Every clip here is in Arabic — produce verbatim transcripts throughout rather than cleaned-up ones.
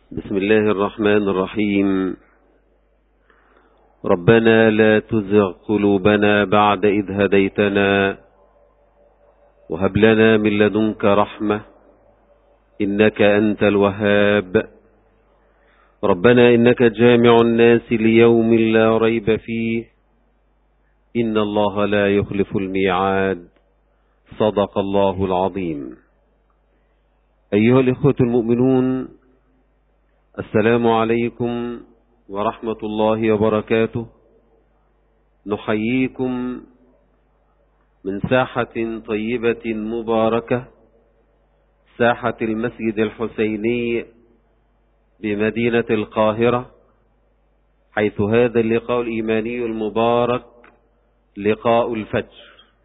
بسم الله الرحمن الرحيم. ربنا لا تزغ قلوبنا بعد إذ هديتنا وهب لنا من لدنك رحمة إنك أنت الوهاب. ربنا إنك جامع الناس ليوم لا ريب فيه إن الله لا يخلف الميعاد. صدق الله العظيم. أيها الإخوة المؤمنون، السلام عليكم ورحمة الله وبركاته. نحييكم من ساحة طيبة مباركة، ساحة المسجد الحسيني بمدينة القاهرة، حيث هذا اللقاء الإيماني المبارك لقاء الفجر.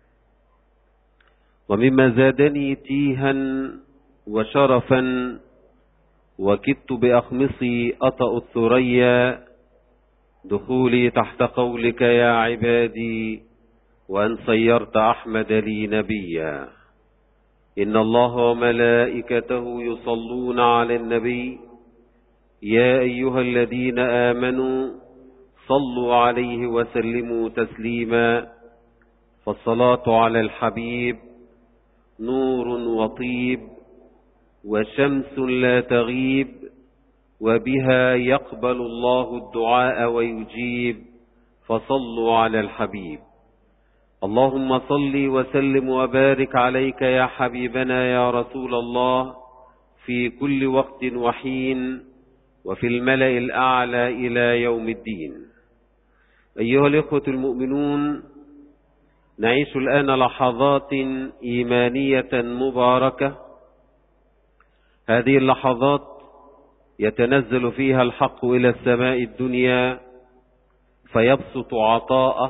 ومما زادني تيها وشرفا وكدت بأخمصي أطأ الثريا دخولي تحت قولك يا عبادي وأن صيرت أحمد لي نبيا. إن الله وملائكته يصلون على النبي يا أيها الذين آمنوا صلوا عليه وسلموا تسليما. فالصلاة على الحبيب نور وطيب وشمس لا تغيب، وبها يقبل الله الدعاء ويجيب، فصلوا على الحبيب. اللهم صل وسلم وبارك عليك يا حبيبنا يا رسول الله في كل وقت وحين وفي الملأ الأعلى إلى يوم الدين. أيها الإخوة المؤمنون، نعيش الآن لحظات إيمانية مباركة. هذه اللحظات يتنزل فيها الحق إلى السماء الدنيا فيبسط عطاءه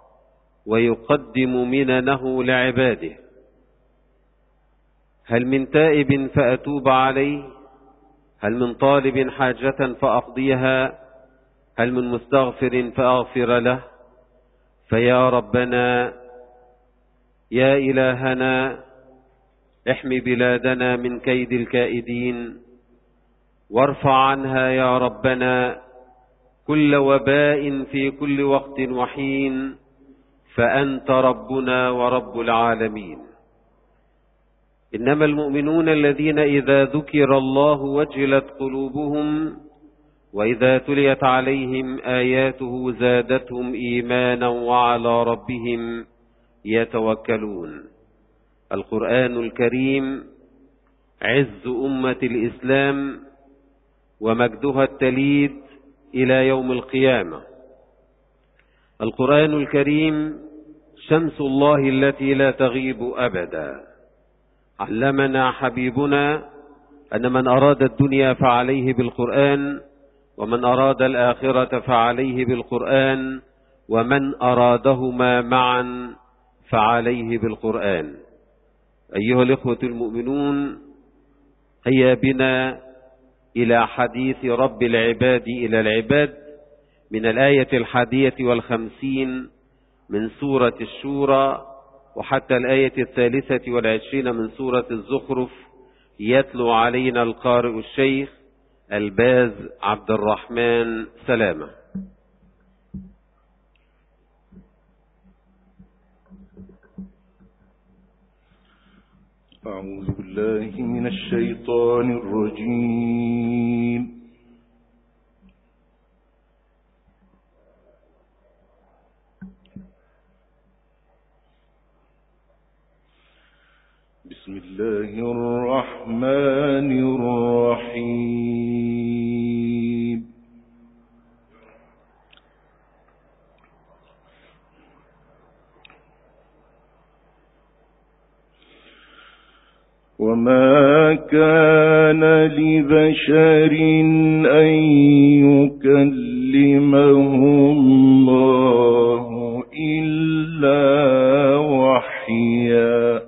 ويقدم مننه لعباده. هل من تائب فأتوب عليه؟ هل من طالب حاجة فأقضيها؟ هل من مستغفر فأغفر له؟ فيا ربنا يا إلهنا، احمي بلادنا من كيد الكائدين، وارفع عنها يا ربنا كل وباء في كل وقت وحين، فأنت ربنا ورب العالمين. إنما المؤمنون الذين إذا ذكر الله وجلت قلوبهم وإذا تليت عليهم آياته زادتهم إيمانا وعلى ربهم يتوكلون. القرآن الكريم عز أمة الإسلام ومجدها التليد إلى يوم القيامة. القرآن الكريم شمس الله التي لا تغيب أبدا. علمنا حبيبنا أن من أراد الدنيا فعليه بالقرآن، ومن أراد الآخرة فعليه بالقرآن، ومن أرادهما معا فعليه بالقرآن. أيها الإخوة المؤمنون، هيا بنا إلى حديث رب العباد إلى العباد من الآية الحادية والخمسين من سورة الشورى وحتى الآية الثالثة والعشرين من سورة الزخرف. يتلو علينا القارئ الشيخ الباز عبد الرحمن سلامة. أعوذ بالله من الشيطان الرجيم. بسم الله الرحمن الرحيم. وما كان لبشر أن يكلمه الله إلا وحيا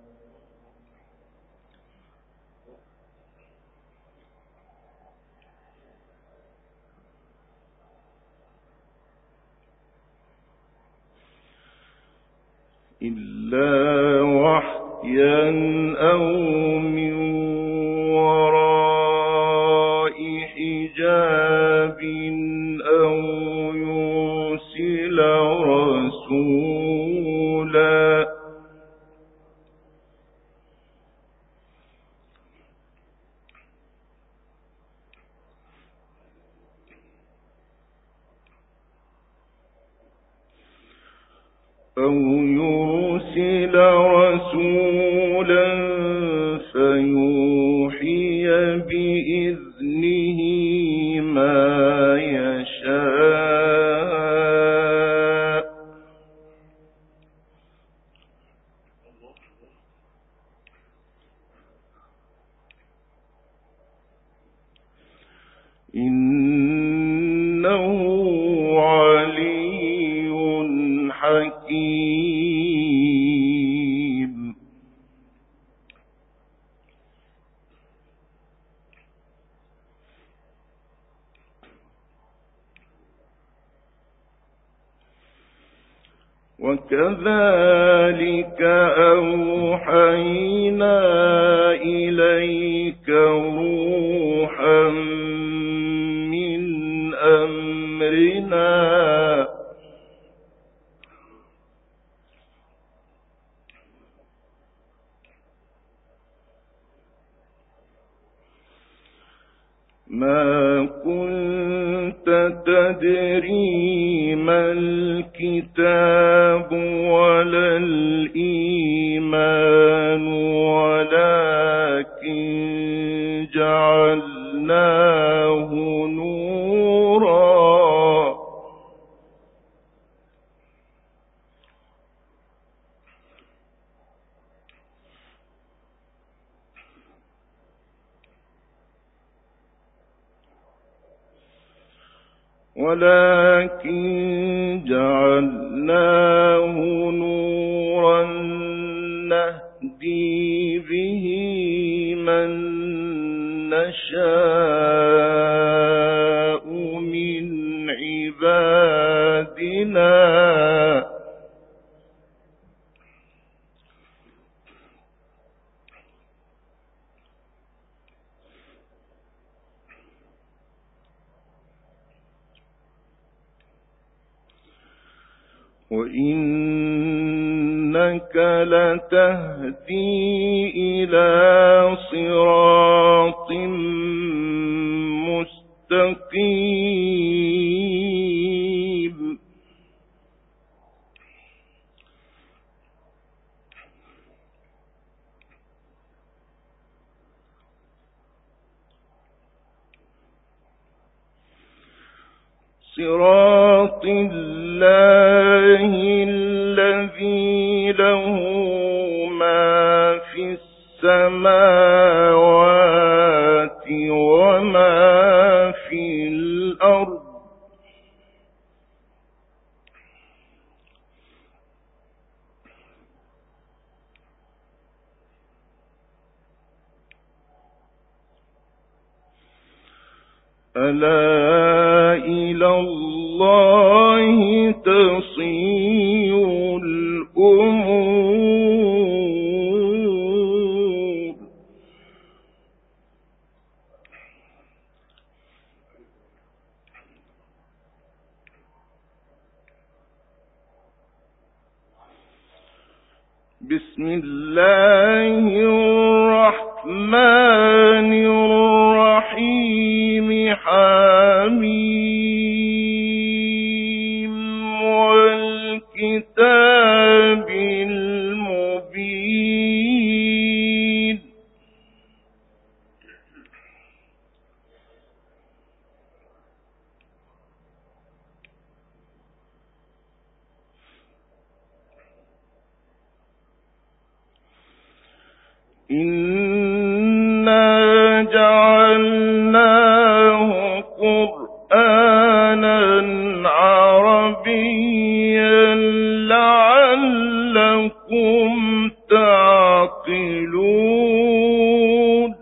إلا وحيا أو من وراء أو يرسل رسولا فيوحي بإذنه ما يشاء. إنه علي حكيم. وكذلك أوحينا إليك روحا من أمرنا ما كنت تدري ما الكتاب ولا الإيمان ولكن جعلناه نورا ولكن جعلناه نورا نهدي به من نشاء من عبادنا وإنك لتهدي إلى صراط مستقيم. صراط الله الذي له ما في السماوات وما في الأرض ألا إلى الله تصير الأمور. بسم الله الرحمن الرحيم. حميم والكتاب المبين. إنا جعلناه قرآنا عربيا لعلكم تعقلون.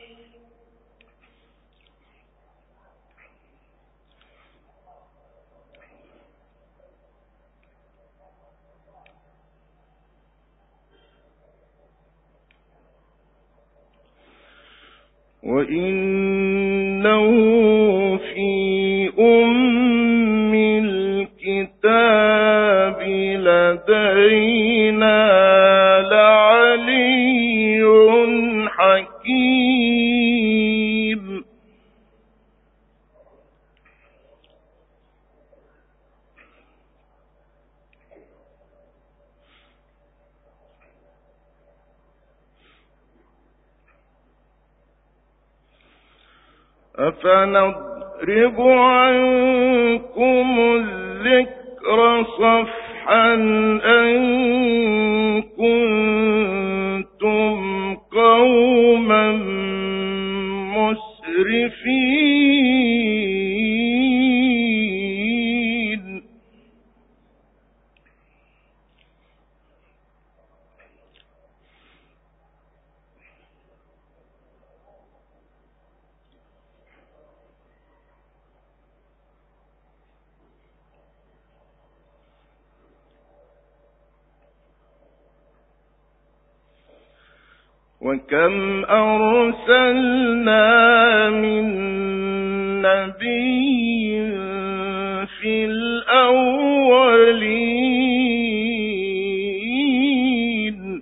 وإنه في أم الكتاب لدينا لعلي حكيم. أفنضرب عنكم الذكر صفحا أن كنتم قوما مسرفين. وكم أرسلنا من نبي في الأولين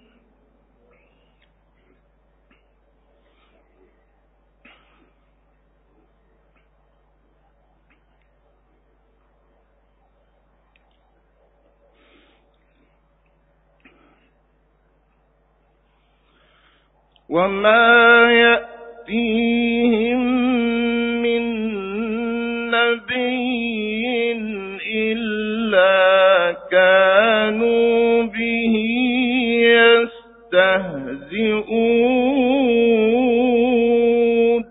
وما يأتيهم من نبي إلا كانوا به يستهزئون.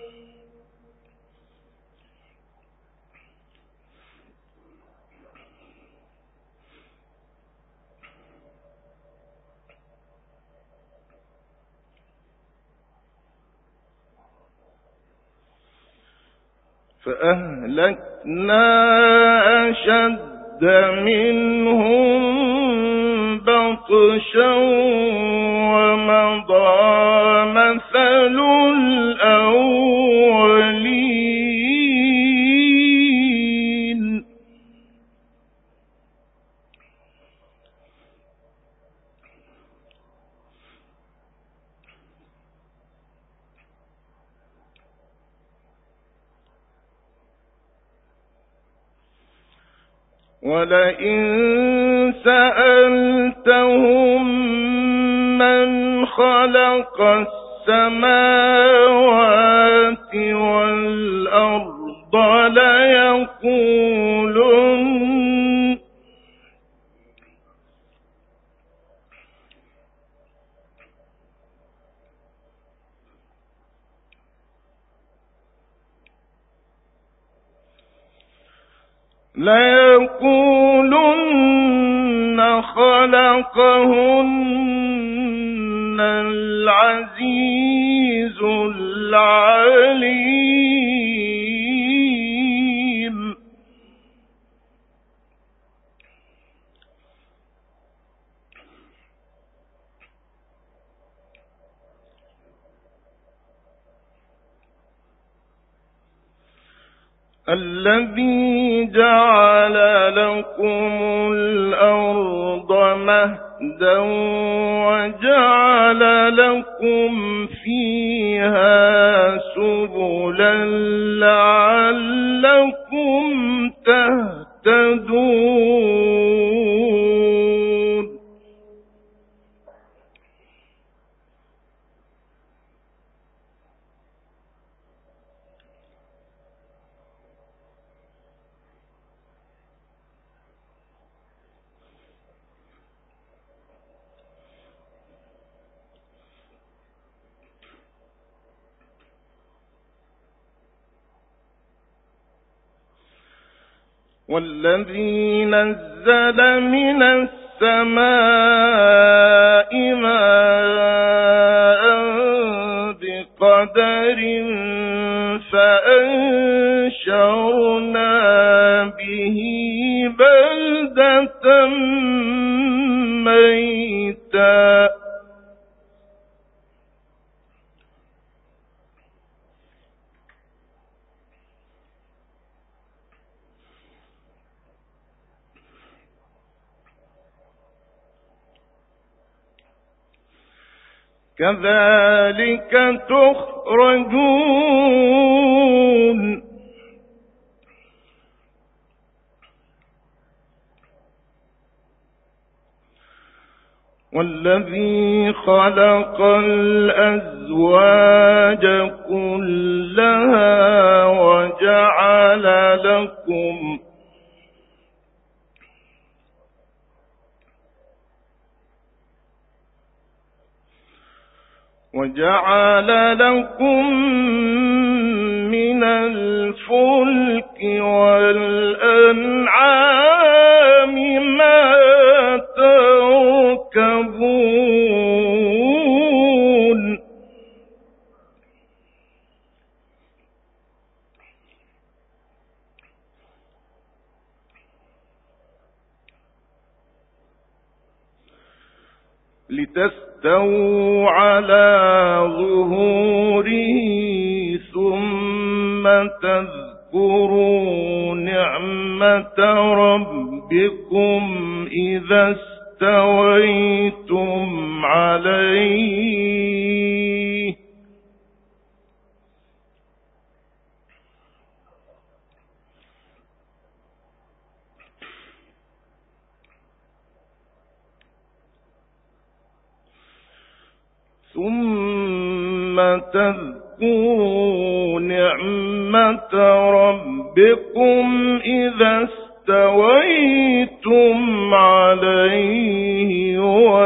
فأهلكنا أشد منهم بطشا ومضى مثل الأولين. ولئن سألتهم من خلق السماوات والأرض ليقولن ليقولن خلقهن العزيز العليم. الذي جعل لكم الأرض مهدا وجعل لكم فيها سبلا لعلكم تهتدون. والذي نزل من السماء ماء بقدر فأنشرنا به بلدة ميتا. كذلك تخرجون. والذي خلق الأزواج كلها وجعل لكم وجعل لكم من الفلك والأنعام ما تركبون لتستووا على ظهوره ثم تذكروا نعمة ربكم إذا استويتم عليه ثم تذكروا نعمة ربكم إذا استويتم عليه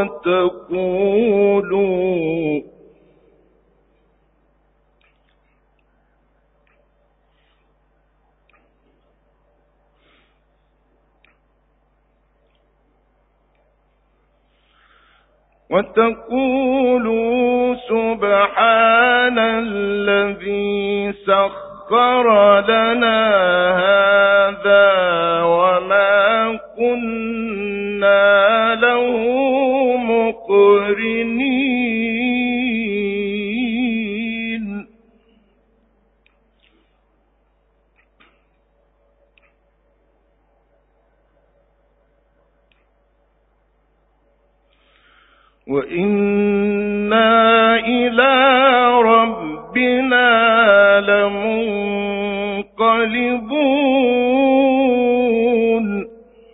وتقولوا وتقولوا سبحان الذي سخر لنا هذا وما كنا له مقرنين وإنا إلى ربنا لمنقلبون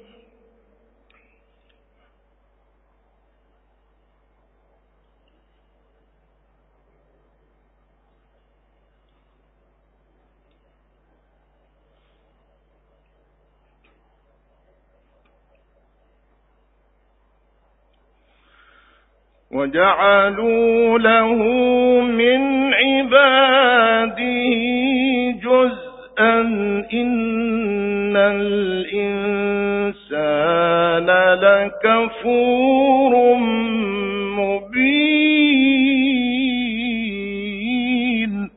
وجعلوا له من عباده جزءا إن الإنسان لكفور مبين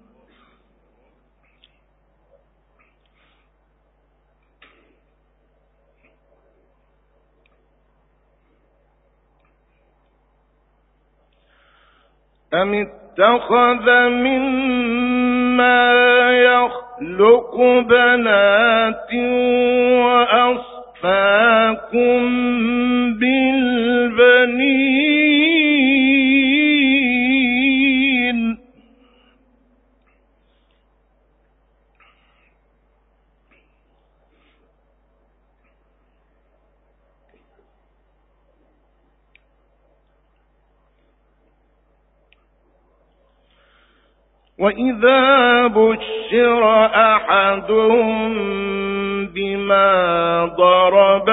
أم اتخذ مما يخلق بنات وأصفاكم بالبنين وإذا بشر أحدهم بما ضرب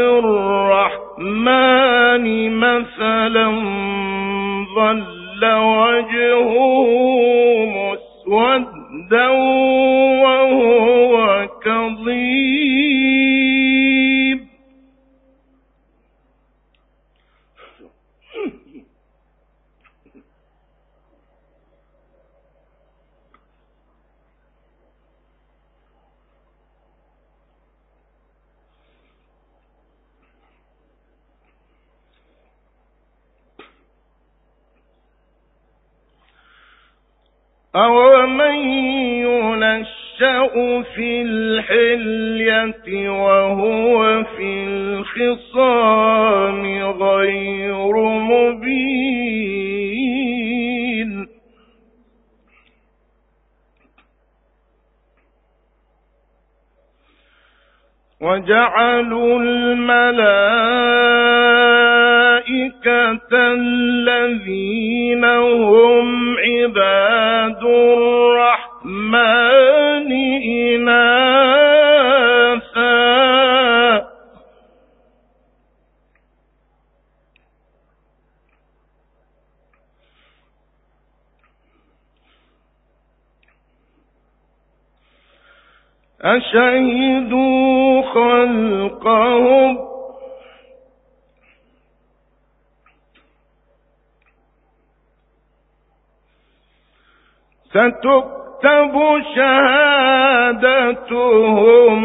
للرحمن مثلا ظل وجهه مسودا وهو كظيم أَوَمَن يُنَشَّأُ فِي الْحِلْيَةِ وَهُوَ فِي الْخِصَامِ غَيْرُ مُبِينٍ وَجَعَلُوا الْمَلَائِكَةَ الذين هم عباد الرحمن إناثا أشهدوا خلقهم ستكتب شهادتهم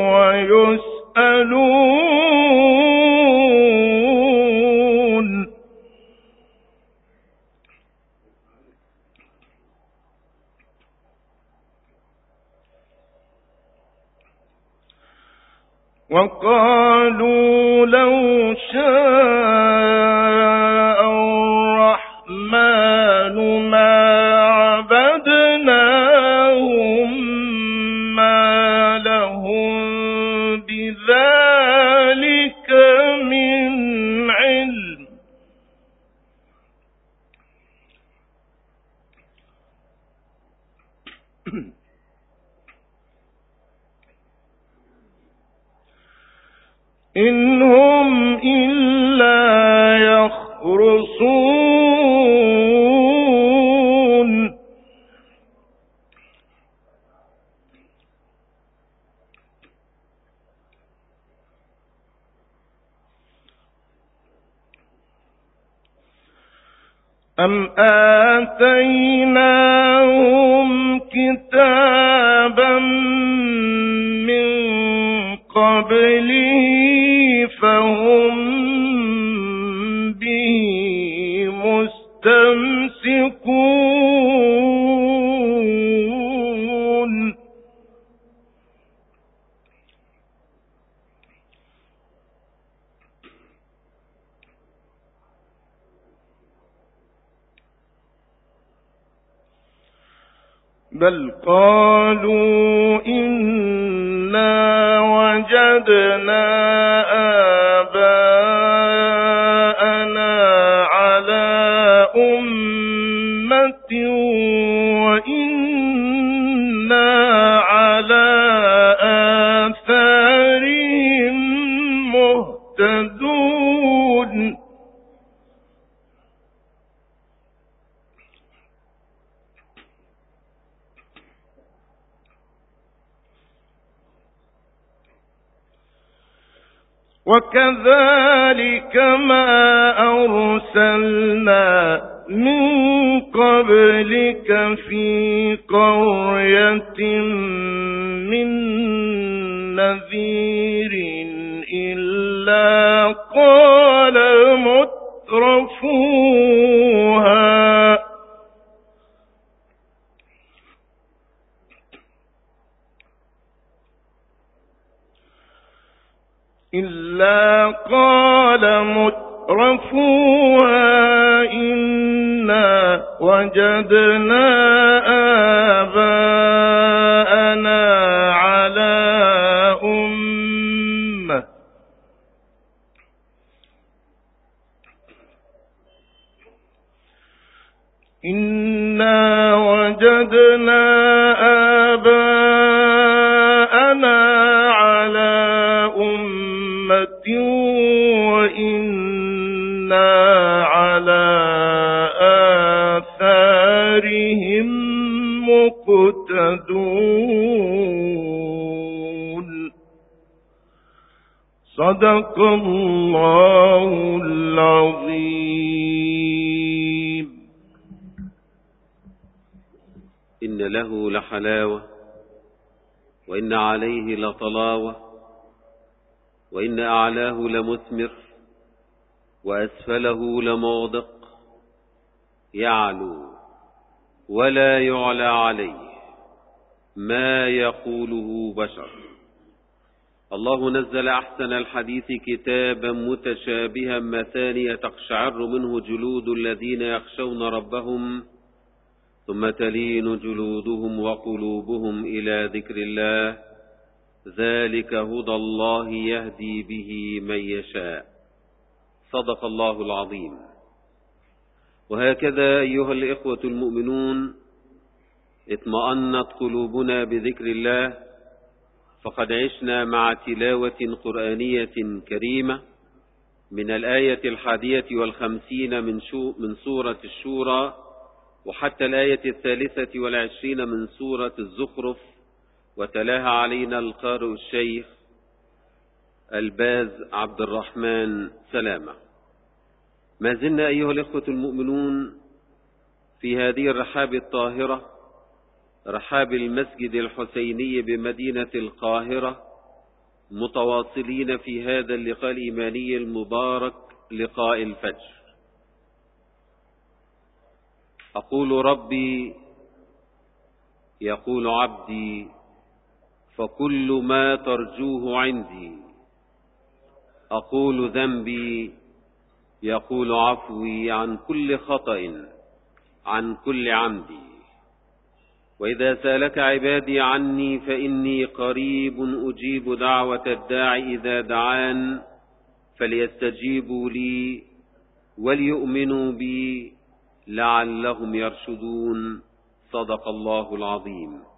ويسألون وقالوا لو شاء الرحمن ما عبدناهم ما لهم بذلك من علم إن هم إلا يخرصون أم آتيناهم كتابا من قبله فهم به مستمسكون بل قالوا إنا وجدنا آباءنا على أمة وإنا على آثارهم مهتدون وكذلك ما أرسلنا من قبلك في قرية من نذير إلا قال مترفوها إلا قال مترفوها إنا وجدنا آباءنا على أمة إنا وجدنا آباءنا على أمة وإنا على آثارهم مقتدون صدق الله العظيم. إن له لحلاوة وإن عليه لطلاوة وإن أعلاه لمثمر وأسفله لمغدق يعلو ولا يعلى عليه ما يقوله بشر. الله نزل أحسن الحديث كتابا متشابها مثانية تقشعر منه جلود الذين يخشون ربهم ثم تلين جلودهم وقلوبهم إلى ذكر الله ذلك هدى الله يهدي به من يشاء. صدق الله العظيم. وهكذا أيها الإخوة المؤمنون اطمأنت قلوبنا بذكر الله، فقد عشنا مع تلاوة قرآنية كريمة من الآية الحادية والخمسين من, من سورة الشورى وحتى الآية الثالثة والعشرين من سورة الزخرف، وتلاها علينا القارئ الشيخ الباز عبد الرحمن سلامة. ما زلنا أيها الإخوة المؤمنون في هذه الرحاب الطاهرة، رحاب المسجد الحسيني بمدينة القاهرة، متواصلين في هذا اللقاء الإيماني المبارك، لقاء الفجر. أقول ربي يقول عبدي، فكل ما ترجوه عندي. أقول ذنبي يقول عفوي عن كل خطأ عن كل عمدي. وإذا سألك عبادي عني فإني قريب أجيب دعوة الداعي إذا دعان، فليستجيبوا لي وليؤمنوا بي لعلهم يرشدون. صدق الله العظيم.